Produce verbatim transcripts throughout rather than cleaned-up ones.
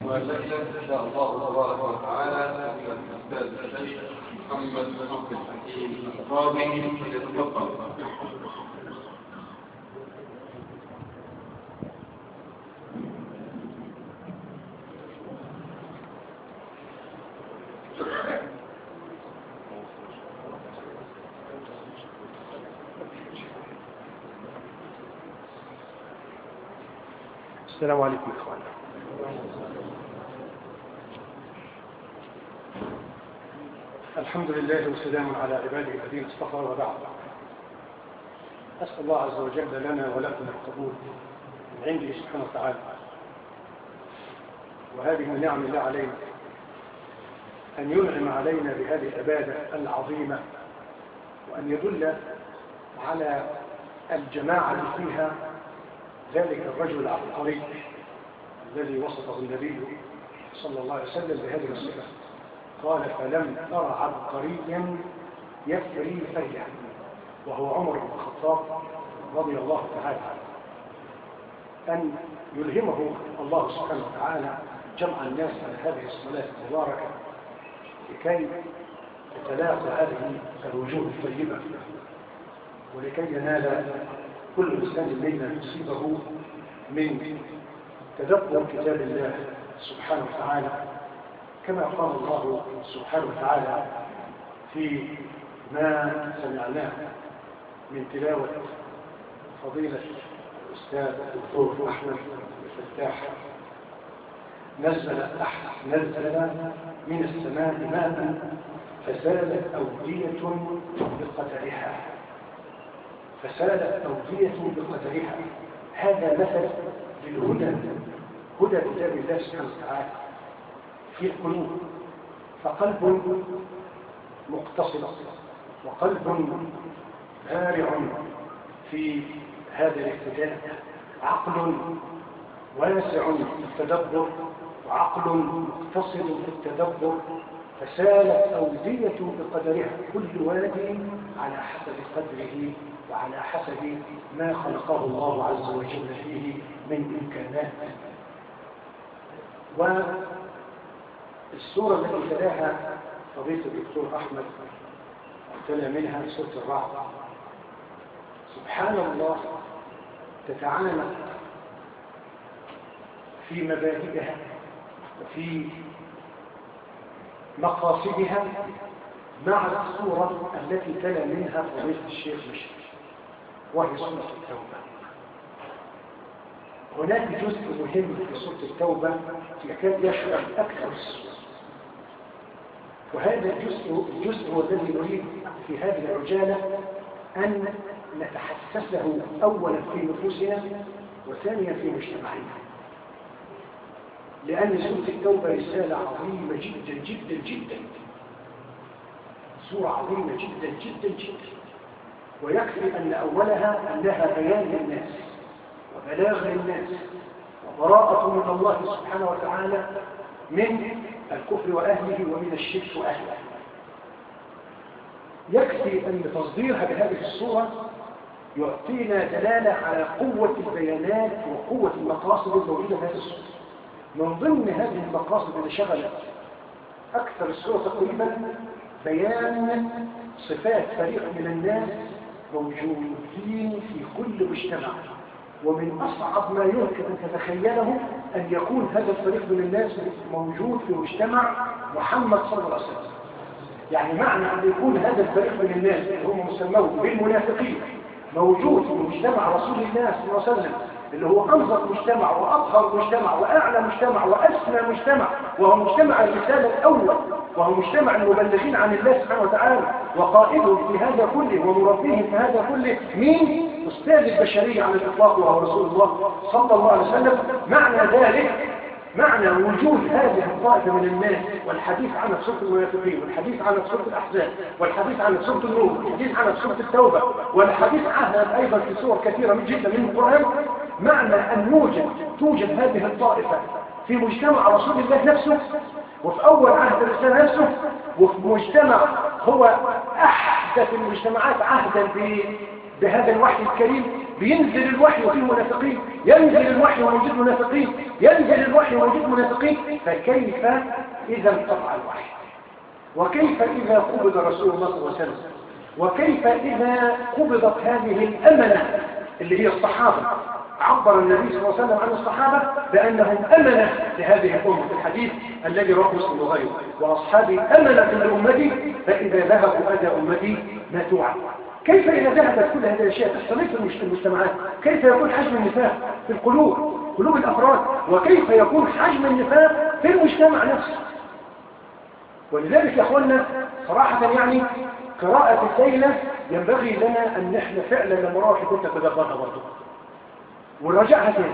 والليلة إن شاء الله تبارك وتعالى إلى الأستاذ الشيخ محمد بن عبد الحكيم القاضي يتفضل. السلام عليكم إخواني. الحمد لله وسلام على عباده الذين اصطفى، وبعد. أسأل الله عز وجل لنا ولكم القبول من عنده سبحانه وتعالى، وهذه من نعم الله علينا أن ينعم علينا بهذه العبادة العظيمة، وأن يدل على الجماعة فيها ذلك الرجل العبقري الذي وصفه النبي صلى الله عليه وسلم بهذه الصفة، قال: فلم أرى عبقريا يفري فريا، وهو عمر بن الخطاب رضي الله تعالى عنه، أن يلهمه الله سبحانه وتعالى جمع الناس على هذه الصلاة المباركة لكي تتلاقى هذه الوجوه الطيبة، ولكي ينال كل إنسان منا نصيبه من تدبر كتاب الله سبحانه وتعالى، كما قال الله سبحانه وتعالى في ما سمعناه من تلاوة فضيلة الأستاذ الدكتور أحمد الفتاح: نزل نزل من السماء ماء فسالت أودية بقدرها فسالت أودية بقدرها. هذا مثل للهدى، هدى كتاب الله سبحانه وتعالى في القلوب، فقلب مقتصد وقلب بارع في هذا الاهتداء، عقل واسع في التدبر وعقل مقتصد في التدبر، فسالت أودية بقدرها، كل وادي على حسب قدره وعلى حسب ما خلقه الله عز وجل فيه من إمكانات. والسورة التي تلاها فضيلة الدكتور أحمد تلا منها سورة الرعد، سبحان الله، تتعانق في مبادئها وفي مقاصدها مع السورة التي تلا منها فضيلة الشيخ مشري، وهي سورة التوبة. هناك جزء مهم في سورة التوبة يكاد يشمل أكثر السورة، وهذا الجزء الجزء هو الذي نريد في هذه العجالة أن نتحسس له أولا في نفوسنا وثانيا في مجتمعنا، لأن سورة التوبة رسالة عظيمة جدا جدا جدا، سورة عظيمة جدا جدا جدا، ويكفي أن أولها أنها بيان للناس وبلاغ للناس وبراءة من الله سبحانه وتعالى من الكفر وأهله ومن الشرك وأهله. يكفي أن تصديرها بهذه الصورة يعطينا دلالة على قوة البيانات وقوة المقاصد الموجودة في هذه الصورة. من ضمن هذه المقاصد اللي شغلت أكثر الصورة تقريبا بيان صفات فريق من الناس موجودين في كل مجتمع، ومن أصعب ما يمكن أن تتخيله أن يكون هذا الفريق من الناس موجود في مجتمع محمد صلى الله عليه وسلم. يعني معنى أن يكون هذا الفريق من الناس اللي هم مسموه بالمنافقين موجود في مجتمع رسول الله صلى الله عليه وسلم، اللي هو أنظف مجتمع وأطهر مجتمع وأعلى مجتمع وأسمى مجتمع، وهو مجتمع الرسالة الأول، وهو مجتمع المبلغين عن الله سبحانه وتعالى، وقائدهم في هذا كله ومربيهم في هذا كله مين؟ أستاذ البشرية على الإطلاق وهو رسول الله صلى الله عليه وسلم. معنى ذلك، معنى وجود هذه الطائفة من الناس والحديث عنها في سورة المنافقين، والحديث عنها في سورة الأحزاب، والحديث عنها في سورة النور، والحديث عنها في سورة التوبة، والحديث عنها أيضا في سور كثيرة من جدا من القرآن، معنى أن يوجد توجد هذه الطائفة في مجتمع رسول الله نفسه، وفي أول عهد الرسالة نفسه، وفي مجتمع هو أحدث المجتمعات عهدا بهذا الوحي الكريم، بينزل الوحي وفيه منافقين، ينزل الوحي ويوجد منافقين، ينزل الوحي ويوجد منافقين، فكيف إذا انقطع الوحي؟ وكيف إذا قبض رسول الله صلى الله عليه وسلم؟ وكيف إذا قبضت هذه الأمنة اللي هي الصحابة؟ عبر النبي صلى الله عليه وسلم عن الصحابة بأنهم أمنة لهذه الأمة في الحديث الذي رواه مسلم وغيره، وأصحابي أمنة لأمتي فإذا ذهبوا أذى أمتي ماتوا عنه. كيف إذا ذهبت كل هذه الأشياء تحتمل في المجتمعات؟ كيف يكون حجم النفاق في القلوب قلوب الأفراد؟ وكيف يكون حجم النفاق في المجتمع نفسه؟ ولذلك يا أخوانا صراحة يعني قراءة الليلة ينبغي لنا أن نحن فعلا لما نروح كنت تدبرها برضه ونرجعها تاني،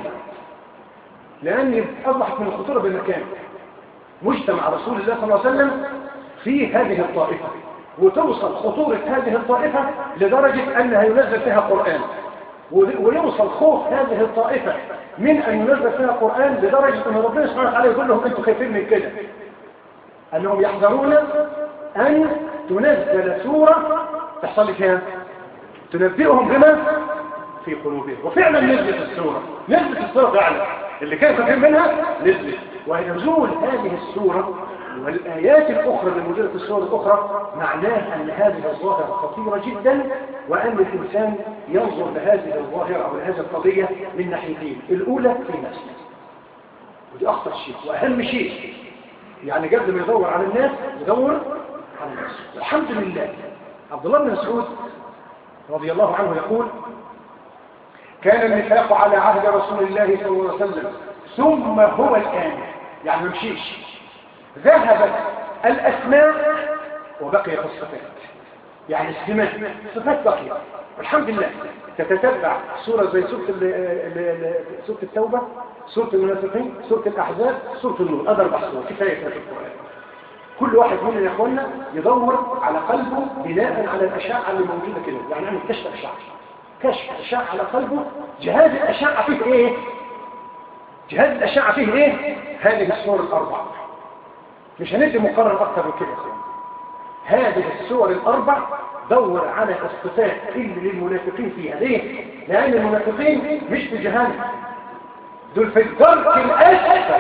لأن أصبحت من الخطورة بمكان مجتمع رسول الله صلى الله عليه وسلم في هذه الطائفة، وتوصل خطورة هذه الطائفة لدرجة أنها ينزل فيها قرآن، ويوصل خوف هذه الطائفة من أن ينزل فيها قرآن لدرجة أن ربنا سبحانه وتعالى يقول لهم أنتم خايفين من كده، أنهم يحذرون أن تنزل سورة تحصل فيها تنبئهم بما في قلوبهم. وفعلا نزلت السورة، نزلت السورة فعلا اللي كانوا خايفين منها نزلت. ونزول هذه السورة والآيات الأخرى اللي موجودة في السورة الأخرى معناه أن هذه الظاهرة خطيرة جدا، وأن الإنسان ينظر لهذه الظاهرة أو لهذه القضية من ناحيتين. الأولى في نفسه، ودي أخطر شيء وأهم شيء، يعني قبل ما يدور على الناس يدور على نفسه. الحمد لله عبد الله بن مسعود رضي الله عنه يقول: كان النفاق على عهد رسول الله صلى الله عليه وسلم ثم هو الآن، يعني ما مشيش، ذهبت الأسماء وبقيت الصفات، يعني السمات صفات بقية. والحمد لله تتتبع سورة زي سورة, سورة التوبة، سورة المنافقين، سورة الأحزاب، سورة النور، هذا أربع سور كفاية في القرآن. كل واحد منا يا اخوانا يدور على قلبه بناء على الأشعة اللي موجودة كده، يعني نعمل كشف أشعة، كشف أشعة على قلبه. جهاز الأشعة فيه إيه؟ جهاز الأشعة فيه إيه؟ هذه السور الأربع. مش هندي مقارنة أكثر من كده يا اخوانا. هذه السور الأربع دور على الصفات اللي للمنافقين فيها. ليه؟ لأن المنافقين مش في جهنم، دول في الدرك الأسفل،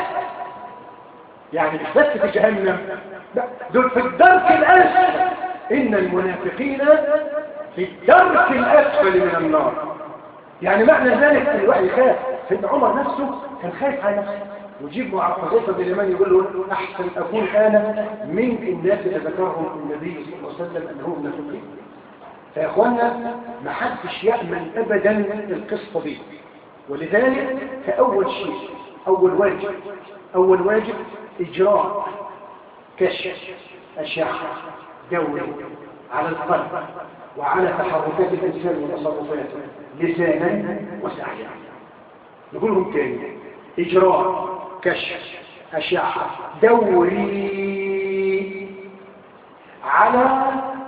يعني مش بس في جهنم، لا دول في الدرك الأسفل. إن المنافقين في الدرك الأسفل من النار. يعني معنى ذلك أن الواحد يخاف. سيدنا عمر نفسه كان خايف على نفسه، ويجيب مع حذيفة بن اليمان يقول له: أحسن أكون أنا من الناس اللي ذكرهم النبي صلى الله عليه وسلم أنهم منافقين. فيا إخوانا ما حدش يأمن أبدا القصة دي. ولذلك كأول شيء، أول واجب أول واجب إجراء كشف أشعة دوري على القلب وعلى تحركات الإنسان وتصرفاته لسانا وسعيا. نقولهم تاني: إجراء كشف أشعة دوري على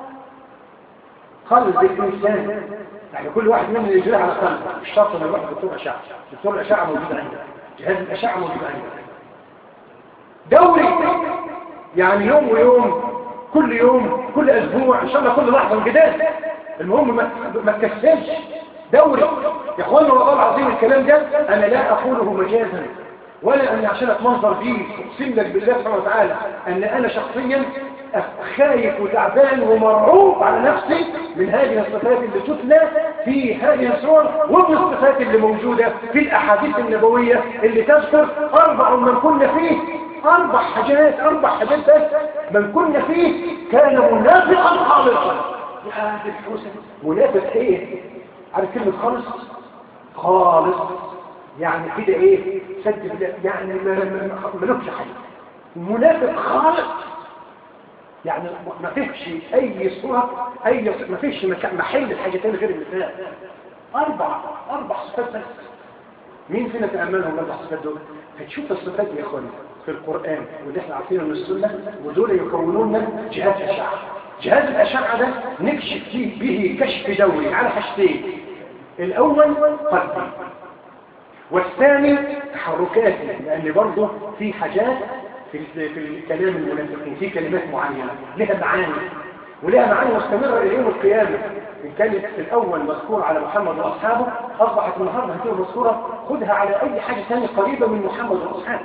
قلب الإنسان. يعني كل واحد منهم يجري على قلبه، مش شرط ان يروح دكتور أشعة، دكتور الأشعة موجود عنده، جهاز الأشعة موجود عنده. دوري يعني يوم ويوم، كل يوم، كل أسبوع، إن شاء الله كل لحظة جداد، المهم ما, ما تكسلش. دوري يا اخوانا والله العظيم الكلام ده أنا لا أقوله مجازا، ولا أن عشان أتمنظر فيه. أقسم لك بالله سبحانه وتعالى أن أنا شخصيا خايف وتعبان ومرعوب على نفسي من هذه الصفات اللي تتلى في هذه السور، ومن الصفات اللي موجودة في الأحاديث النبوية اللي تذكر أربع من كنا فيه، أربع حاجات، أربع حاجات بس من كنا فيه كان منافقا خالصا. يا هذه الحوسة منافق إيه؟ عارف كلمة خالص؟ خالص يعني كده إيه؟ سد بلا يعني ملوكش حاجة. منافق خالص يعني ما فيش أي صورة، أي ما فيش محل الحاجتين غير النفاق. أربع أربع صفات بس. مين فينا تأملهم الأربع صفات دول؟ هتشوف الصفات يا إخواني في القرآن واللي احنا عارفينه من السنة، ودول يكونون جهاز أشعة. جهاز الأشعة ده نكشف فيه به كشف دوري على حاجتين: الأول قلبي، والثاني تحركاتي، لأن برضه في حاجات في في الكلام المنافقين، في كلمات معينة لها معاني، ولها معاني مستمرة إلى يوم القيامة. إن كانت في الأول مذكورة على محمد وأصحابه، أصبحت النهاردة هتبقى مذكورة خدها على أي حاجة ثانية قريبة من محمد وأصحابه.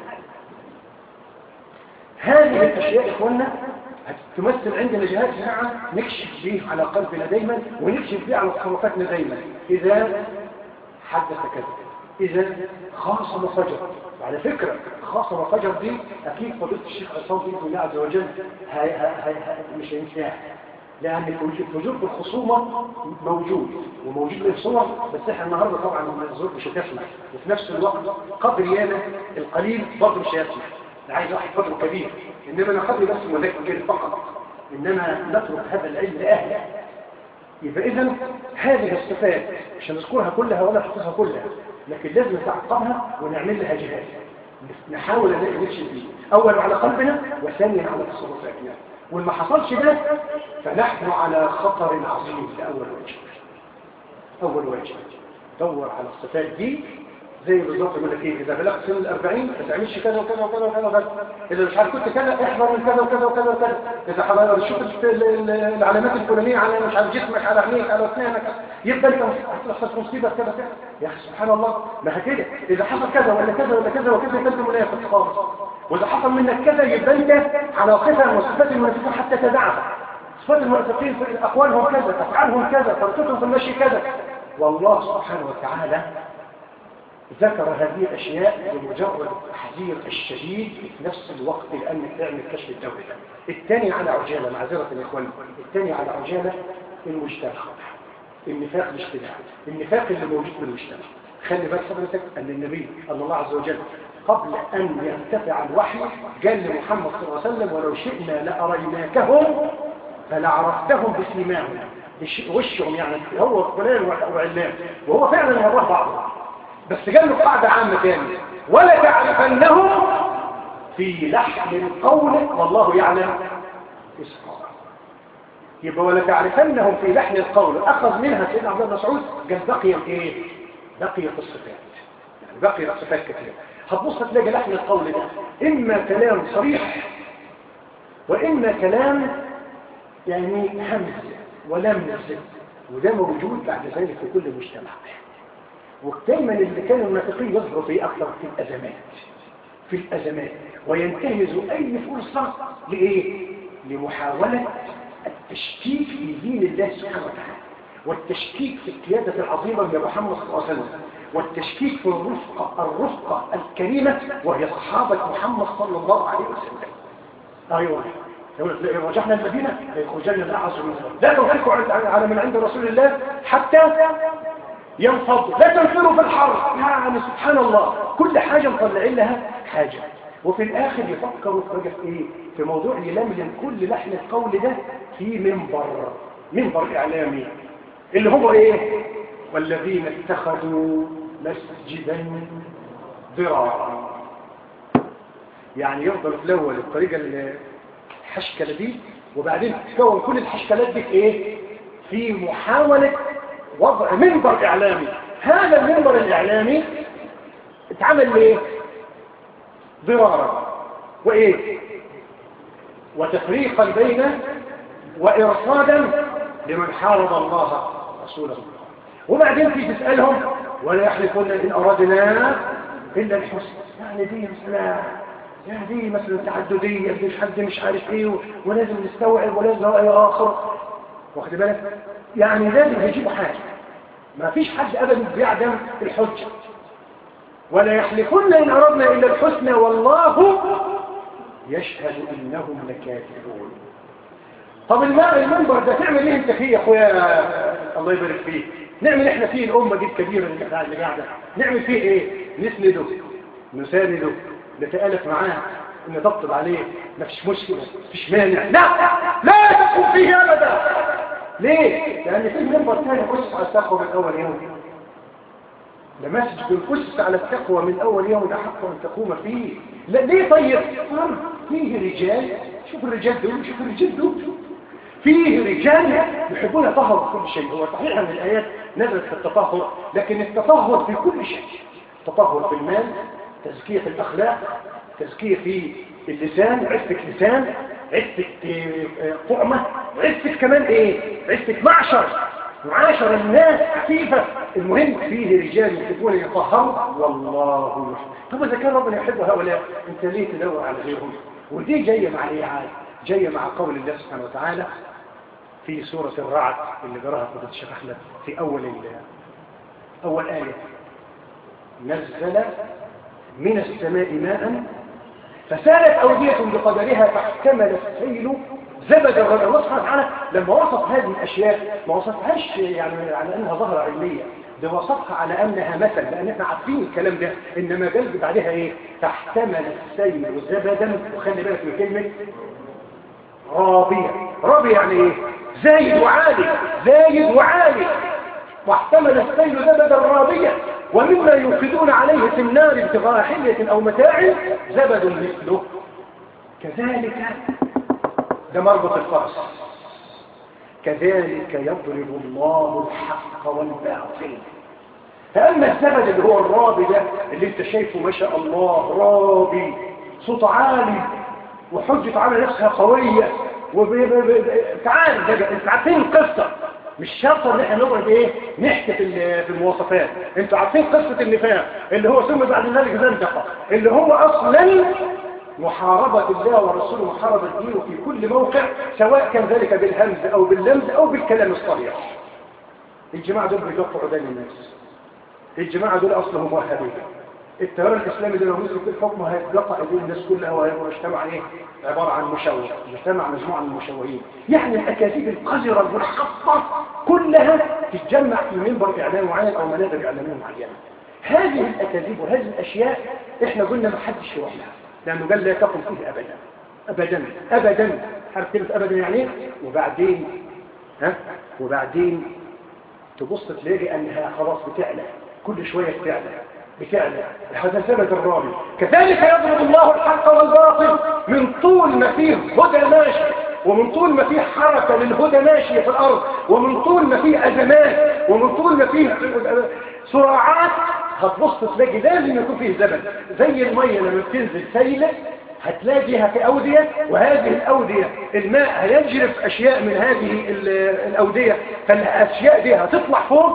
هذه الأشياء إخواننا تمثل عندنا جهات جماعة نكشف به على قلبنا دايما، ونكشف به على تصرفاتنا دايما. إذا حدث كذا، إذا خاصم فجر. على فكرة خاصم فجر دي أكيد فضيلة الشيخ عصام بإذن الله عز وجل هاي هاي هاي مش هينساها، لأن الفجور بالخصومة موجود وموجود له صور، بس احنا النهارده طبعا الظروف مش هتسمح، وفي نفس الوقت قدر يانا القليل برضه مش هيسمح. أنا عايز واحد قدره كبير، إنما أنا قدري بس مذاكر فقط، إنما نترك هذا العلم لأهله. يبقى إذن هذه الصفات مش هنذكرها كلها ولا نحفظها كلها، لكن لازم نتعقبها ونعمل لها جهاز نحاول ان نمشي فيه، اولا على قلبنا وثانيا على تصرفاتنا. وإن ما حصلش ده فنحن على خطر عظيم لأول وجه. أول وجه دور على الصفات دي زي بالظبط يقول لك ايه، اذا بلغت سن الأربعين ما تعملش كذا وكذا وكذا وكذا وكذا، اذا مش عارف كنت كذا احذر من كذا وكذا وكذا وكذا، اذا حضرتك شفت العلامات الفلانيه على مش عارف جسمك على عينيك على اسنانك يبقى انت هتحصل مصيبه كذا كذا. يا اخي سبحان الله، ما كده اذا حصل كذا ولا كذا ولا كذا وكذا يبقى انت منافق خالص، واذا حصل منك كذا يبقى انت على صفه من صفات المنافقين حتى تدعها. صفات المنافقين في اقوالهم كذا، افعالهم كذا، طريقتهم في المشي كذا. والله سبحانه وتعالى ذكر هذه الأشياء بمجرد التحذير الشديد في نفس الوقت لأنك تعمل كشف الدولة. الثاني على عجالة، معذرة يا إخواني، الثاني على عجالة المجتمع، النفاق الاجتماعي، النفاق اللي موجود في المجتمع. خلي بالك حضرتك أن النبي الله الله عز وجل قبل أن يرتفع الوحي قال لمحمد صلى الله عليه وسلم: ولو شئنا لأريناكهم فلعرفتهم بسيماهم، وشهم يعني هو فلان وعلان، وهو فعلا وراه بعضهم. بس قال له قاعدة عامة تانية: ولا تعرفنهم في لحن القول والله يعلم إسرارهم. يبقى ولا تعرفنهم في لحن القول أخذ منها سيدنا عبد الله مسعود، قال بقي ايه؟ بقيت الصفات، يعني بقي الصفات كثيرة. هتبص تلاقي لحن القول ده إما كلام صريح وإما كلام يعني همز ولمز، وده موجود بعد ذلك في كل مجتمع. ودايما اللي كانوا المنافقين يظهروا فيه اكثر في الازمات، في الازمات وينتهزوا اي فرصه لايه؟ لمحاوله التشكيك في دين الله سبحانه وتعالى، والتشكيك في القياده العظيمه من محمد صلى الله عليه وسلم، والتشكيك في الرفقه الرفقه الكريمه وهي صحابه محمد صلى الله عليه وسلم. ايوه لو رجعنا المدينه ليخرجن الاعز منها، لا تنفقوا على من عند رسول الله حتى ينفض، لا تنفروا في الحرب. يعني سبحان الله كل حاجة مطلعين لها حاجة، وفي الآخر يفكروا في ايه؟ في موضوع يلملم كل لحن القول ده في منبر منبر إعلامي اللي هو ايه؟ والذين اتخذوا مسجدا ضرارا. يعني يفضل في الأول الطريقة الحشكلة دي، وبعدين تكون كل الحشكلات دي في ايه؟ في محاولة وضع منبر إعلامي. هذا المنبر الإعلامي اتعمل ليه؟ ضرارا وإيه؟ وتفريقا بين وإرصادا لمن حارب الله رسوله. وبعدين في تسألهم: ولا يحلفون إن أردنا إلا الحسن. يعني دي مثلا يعني دي مثلا تعددية، مش حد مش عارف إيه، ولازم نستوعب ولازم رأي آخر، واخد بالك؟ يعني لازم هيجيبوا حاجة، ما فيش حد أبدا بيعدم الحجة. ولا يحلفون إن أردنا إلا الحسنى والله يشهد إنهم لكاذبون. طب المنبر ده تعمل ايه انت فيه يا اخويا؟ الله يبارك فيك. نعمل احنا فيه الامه دي الكبيره اللي قاعده، نعمل فيه ايه؟ نسنده نسانده نتالف معاه نطبطب عليه، ما فيش مشكله، ما فيش مانع. لا لا تكون فيه ابدا. ليه؟ لان في منبر ثاني قص على التقوى من اول يوم. ده مسجد قص على التقوى من اول يوم، ده حق ان تقوم فيه. لا ليه؟ طيب فيه رجال، شوف الرجال دول، شوف الرجال دول، فيه رجال يحبون يطهروا كل شيء. هو صحيح ان الايات نزلت في التطهر، لكن التطهر في كل شيء. تطهر في المال، تزكية في الاخلاق، تزكية في اللسان، عفة لسان، عفة طعمة، وعفة كمان ايه؟ عفة معشر، معاشر الناس عفيفة. المهم فيه رجال يحبون يطهروا والله يحب. طب إذا كان ربنا يحب هؤلاء انت ليه تدور على غيرهم؟ ودي جاية مع ايه عاد؟ جاية مع قول الله سبحانه وتعالى في سورة الرعد اللي قراها قدس الشيخ أحمد في أول أول آية: نزل من السماء ماء فسالت أودية بقدرها فاحتمل السيل زبدا ربيع. الله سبحانه وتعالى لما وصف هذه الأشياء ما وصفهاش يعني على أنها ظاهرة علمية، ده وصفها على أنها مثل، لأن احنا عارفين الكلام ده. إنما قال بعدها إيه؟ فاحتمل السيل زبدا، وخلي بالك من كلمة رابية. رابية يعني إيه؟ زايد وعالي، زايد وعالي. واحتمل السيل زبدا رابية ومما يوقدون عليه في النار ابتغاء حلية أو متاع زبد مثله. كذلك ده مربط الفرس، كذلك يضرب الله الحق والباطل. فأما الزبد اللي هو الرابي ده اللي انت شايفه ما شاء الله رابي صوت عالي وحجة على نفسها قوية تعال ده انت عارفين القصة، مش شرط ان احنا نقعد ايه نحكي في المواصفات. انتوا عارفين قصة النفاق اللي هو ثم بعد ذلك زندقة، اللي هو اصلا محاربة الله ورسوله، محاربة دينه في كل موقع، سواء كان ذلك بالهمز او باللمز او بالكلام الصريح. الجماعة دول بيقطعوا بين الناس، الجماعة دول اصلهم وهابية. التيار الاسلامي ده لو مسكوا في الحكم هيتقطع ايدين الناس كلها وهيبقى مجتمع ايه؟ عباره عن مشوه، مجتمع مجموعه من المشوهين. يعني الاكاذيب القذره المنحطه كلها تتجمع في منبر اعلامي معين او منابر اعلاميه معينه. هذه الاكاذيب وهذه الاشياء احنا قلنا ما حدش يروح لها، لانه قال لا تقم فيه ابدا ابدا ابدا. عارف كلمه ابدا يعني ايه؟ وبعدين ها وبعدين تبص تلاقي انها خلاص بتعلى كل شويه، بتعلى بتعلى. هذا ثبت الرابي. كذلك يضرب الله الحق والباطل. من طول ما فيه هدى ماشي، ومن طول ما فيه حركة للهدى ماشية في الأرض، ومن طول ما فيه أزمات، ومن طول ما فيه صراعات، هتبص تلاقي لازم يكون فيه زمن. زي المية لما بتنزل سيلة هتلاقيها في أودية، وهذه الأودية الماء هيجرف أشياء من هذه الأودية، فالأشياء دي هتطلع فوق.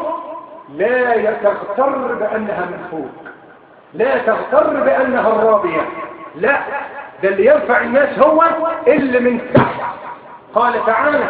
لا تغتر بأنها من فوق، لا تغتر بأنها الرابية، لا، ده اللي ينفع الناس هو اللي من تحت. قال تعالى: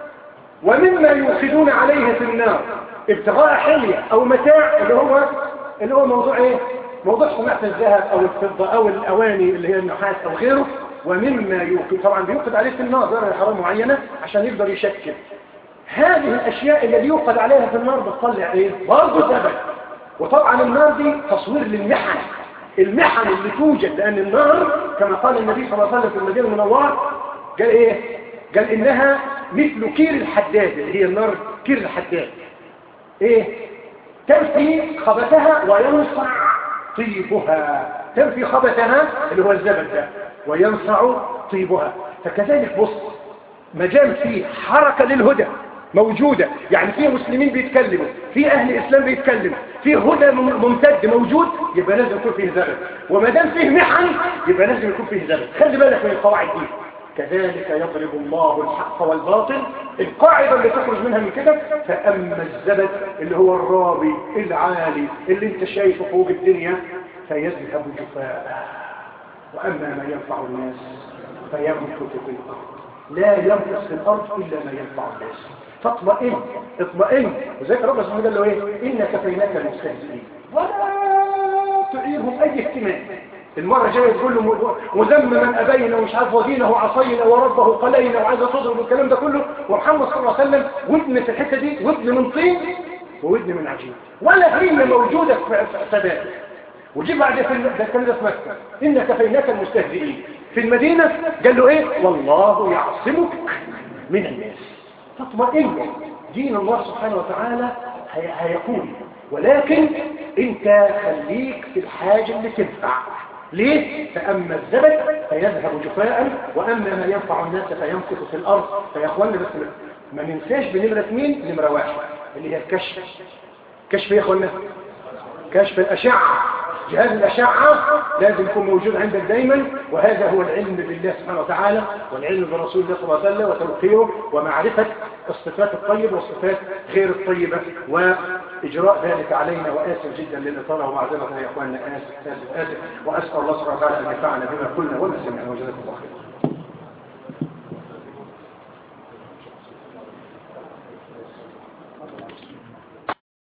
ومما يوقدون عليه في النار ابتغاء حلية أو متاع، اللي هو اللي هو موضوع ايه؟ موضوع صناعة الذهب أو الفضة أو الأواني اللي هي النحاس أو غيره. ومما يوقد، طبعا بيوقد عليه في النار درجة حرارة معينة عشان يقدر يشكل. هذه الأشياء اللي يوقد عليها في النار بتطلع ايه؟ برضه زبد. وطبعا النار دي تصوير للمحن، المحن اللي توجد، لأن النار كما قال النبي صلى الله عليه وسلم في المدينة المنورة قال ايه؟ قال إنها مثل كير الحداد، اللي هي النار كير الحداد. ايه؟ تنفي خبثها وينصع طيبها، تنفي خبثها اللي هو الزبد ده وينصع طيبها. فكذلك بص، مجال فيه حركة للهدى موجودة، يعني فيه مسلمين بيتكلموا، فيه أهل إسلام بيتكلموا، فيه هدى ممتد موجود، يبقى لازم يكون فيه زبد. وما دام فيه محن يبقى لازم يكون فيه زبد. خلي بالك من القواعد دي. كذلك يضرب الله الحق والباطل. القاعدة اللي تخرج منها من كده: فأما الزبد اللي هو الرابي العالي اللي انت شايفه فوق الدنيا فيذهب جفاء، وأما ما ينفع الناس فيمكث في الأرض. لا يمكث في الأرض إلا ما ينفع الناس. فاطمئن اطمئن. وذلك ربنا سبحانه قال له ايه؟ إنك كفيناك المستهزئين ولا تعيرهم أي اهتمام. المرة جاية تقول له مذمما أبينا ومش عارف ودينه وعصينا وربه قلينا وعايزة تضرب الكلام ده كله، ومحمد صلى الله عليه وسلم ودن في الحتة دي ودن من طين وودن من عجين، ولا هي موجودة في ثبات. وجي بعد في الكلام ده في مكة: إن كفيناك المستهزئين. في المدينة قال له ايه؟ والله يعصمك من الناس. تطمئن، دين الله سبحانه وتعالى هيكون، ولكن انت خليك في الحاجة اللي تنفع. ليه؟ فأما الزبد فيذهب جفاء، وأما ما ينفع الناس فيمكث في الأرض. فيا أخوانا بس ما ننساش بنمرة مين؟ نمرة واحد اللي هي الكشف. كشف يا أخوانا، كشف الأشعة. جهاز الأشعة لازم يكون موجود عندك دايما، وهذا هو العلم بالله سبحانه وتعالى والعلم برسول الله صلى الله عليه وسلم وتوقيره ومعرفة الصفات الطيبة والصفات غير الطيبة وإجراء ذلك علينا. وآسف جدا للإطالة ومعذرة يا إخواننا، آسف آسف آسف وأسأل الله سبحانه وتعالى أن ينفعنا بما قلنا وما سمعنا وجزاكم الله خيرا.